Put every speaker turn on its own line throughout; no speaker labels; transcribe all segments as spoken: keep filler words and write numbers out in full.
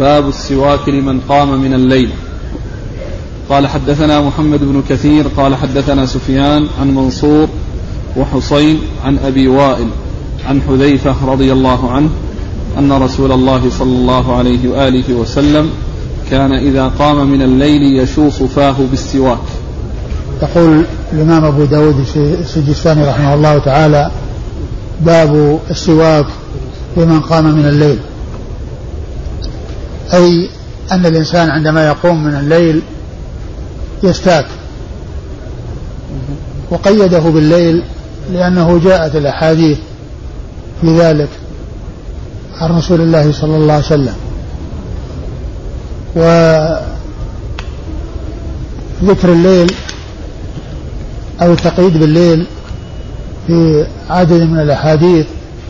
باب السواك لمن قام من الليل. قال حدثنا محمد بن كثير قال حدثنا سفيان عن منصور وحسين عن أبي وائل عن حذيفة رضي الله عنه أن رسول الله صلى الله عليه وآله وسلم كان إذا قام من الليل يشوص فاه بالسواك.
يقول الإمام أبو داود السجستاني رحمه الله تعالى: باب السواك لمن قام من الليل، أي أن الإنسان عندما يقوم من الليل يستاك، وقيده بالليل لأنه جاءت الأحاديث في ذلك عن رسول الله صلى الله عليه وسلم. وذكر الليل أو التقييد بالليل في عدد من الأحاديث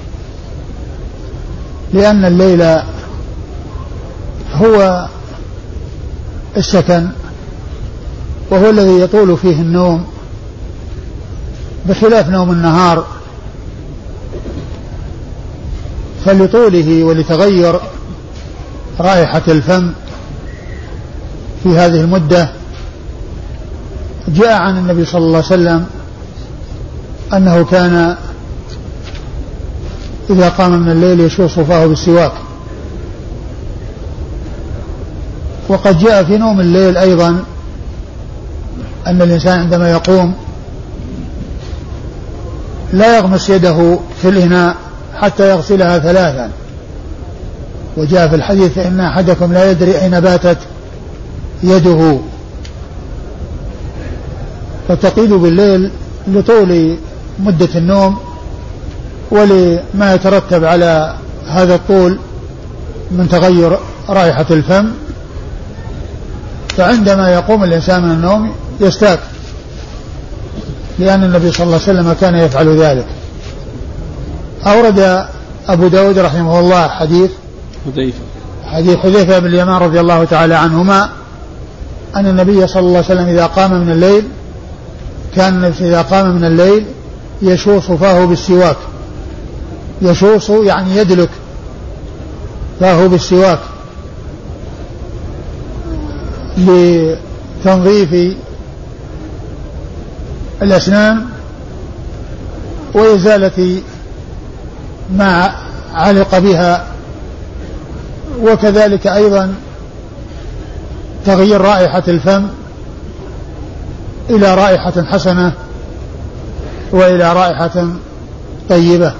لأن الليل هو السكن، وهو الذي يطول فيه النوم بخلاف نوم النهار، فلطوله ولتغير رائحة الفم في هذه المدة جاء عن النبي صلى الله عليه وسلم أنه كان إذا قام من الليل يشوص فاه بالسواك. وقد جاء في نوم الليل أيضا أن الإنسان عندما يقوم لا يغمس يده في الإناء حتى يغسلها ثلاثا، وجاء في الحديث إن أحدكم لا يدري أين باتت يده. فالتقييد بالليل لطول مدة النوم ولما يترتب على هذا الطول من تغير رائحة الفم، فعندما يقوم الإنسان من النوم يستاك، لأن النبي صلى الله عليه وسلم كان يفعل ذلك. أورد أبو داود رحمه الله حديث
حذيفة
حديث حذيفة بن اليمان رضي الله تعالى عنهما أن النبي صلى الله عليه وسلم إذا قام من الليل كان إذا قام من الليل يشوص فاه بالسواك. يشوص يعني يدلك فاه بالسواك لتنظيف الأسنان وإزالة ما علق بها، وكذلك أيضا تغيير رائحة الفم إلى رائحة حسنة وإلى رائحة طيبة.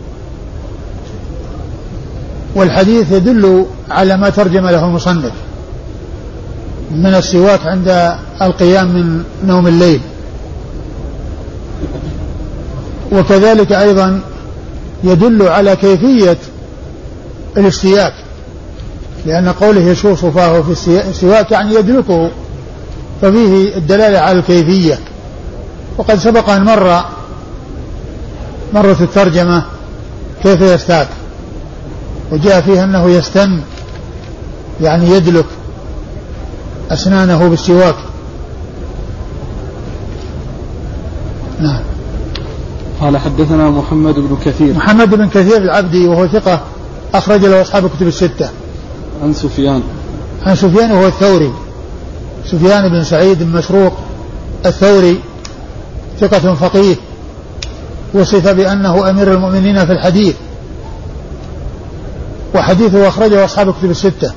والحديث يدل على ما ترجم له المصنف من السواك عند القيام من نوم الليل، وكذلك أيضا يدل على كيفية الاستياك، لأن قوله يشوص فاه في السواك يعني يدلكه، ففيه الدلالة على الكيفية. وقد سبق أن مر مرت الترجمة كيف يستاك، وجاء فيها أنه يستن يعني يدلك أسنانه بالسواك. نعم.
قال حدثنا محمد بن كثير
محمد بن كثير العبدي وهو ثقة أخرج له أصحاب الكتب الستة.
عن سفيان
عن سفيان وهو الثوري، سفيان بن سعيد بن مشروق الثوري ثقة فقيه، وصف بأنه أمير المؤمنين في الحديث، وحديثه أخرجه أصحاب الكتب الستة.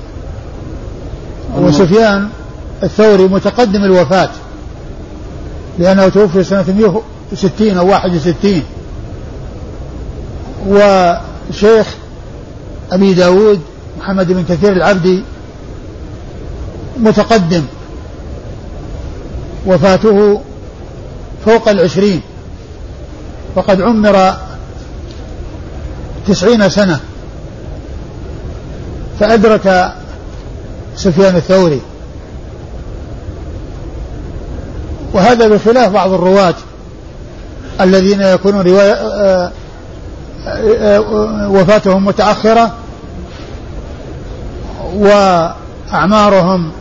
وسفيان الثوري متقدم الوفاة لأنه توفي سنة مئة وستين أو واحد وستين. وشيخ أبي داود محمد بن كثير العبدي متقدم، وفاته فوق العشرين، وقد عمر تسعين سنة فأدرك سفيان الثوري. وهذا بخلاف بعض الرواة الذين يكونون رواية وفاتهم متأخرة وأعمارهم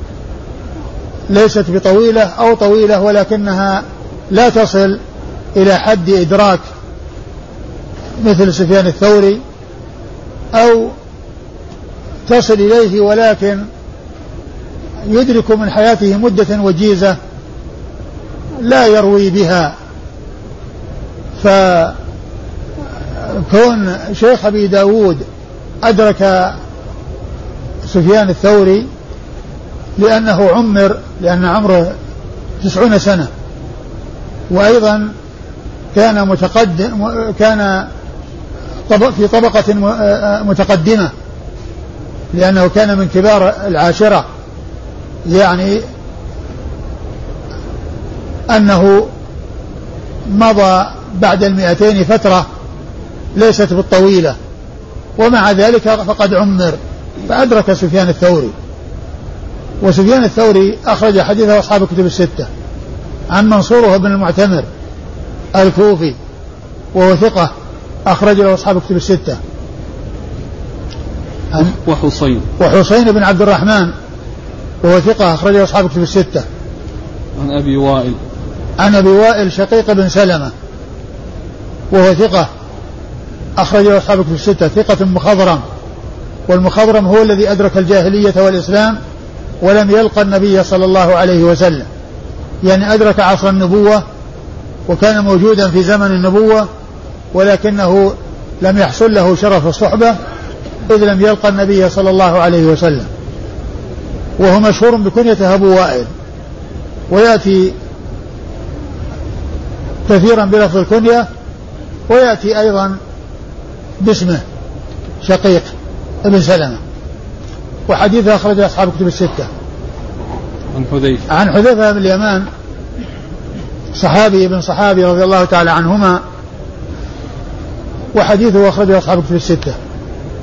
ليست بطويلة أو طويلة ولكنها لا تصل إلى حد إدراك مثل سفيان الثوري، أو تصل إليه ولكن يدرك من حياته مدة وجيزة لا يروي بها. فكون شيخ أبي داود أدرك سفيان الثوري لأنه عمر، لأن عمره تسعون سنة، وأيضا كان متقدم، كان في طبقة متقدمة لأنه كان من كبار العاشرة، يعني أنه مضى بعد المئتين فترة ليست بالطويلة، ومع ذلك فقد عمر فأدرك سفيان الثوري. وسفيان الثوري أخرج حديثه أصحاب الكتب الستة عن منصور بن المعتمر الكوفي وهو ثقة أخرج له أصحاب الكتب الستة.
وحسين
وحسين بن عبد الرحمن وهو ثقة أخرج له أصحاب الكتب الستة.
عن أبي وائل
عن أبي وائل شقيق بن سلمة وهو ثقة أخرج له أصحاب الكتب الستة، ثقة مخضرم، والمخضرم هو الذي أدرك الجاهلية والإسلام ولم يلقى النبي صلى الله عليه وسلم، يعني أدرك عصر النبوة وكان موجودا في زمن النبوة، ولكنه لم يحصل له شرف الصحبة إذ لم يلقى النبي صلى الله عليه وسلم. وهو مشهور بكنيته أبو وائل، ويأتي كثيرا بلفظ الكنية، ويأتي أيضا باسمه شقيق ابن سلمة. وحديثه أخرج أصحاب الكتب الستة.
عن حذيفة
عن حذيفة بن اليمان صحابي ابن صحابي رضي الله تعالى عنهما، وحديثه أخرج أصحاب الكتب الستة.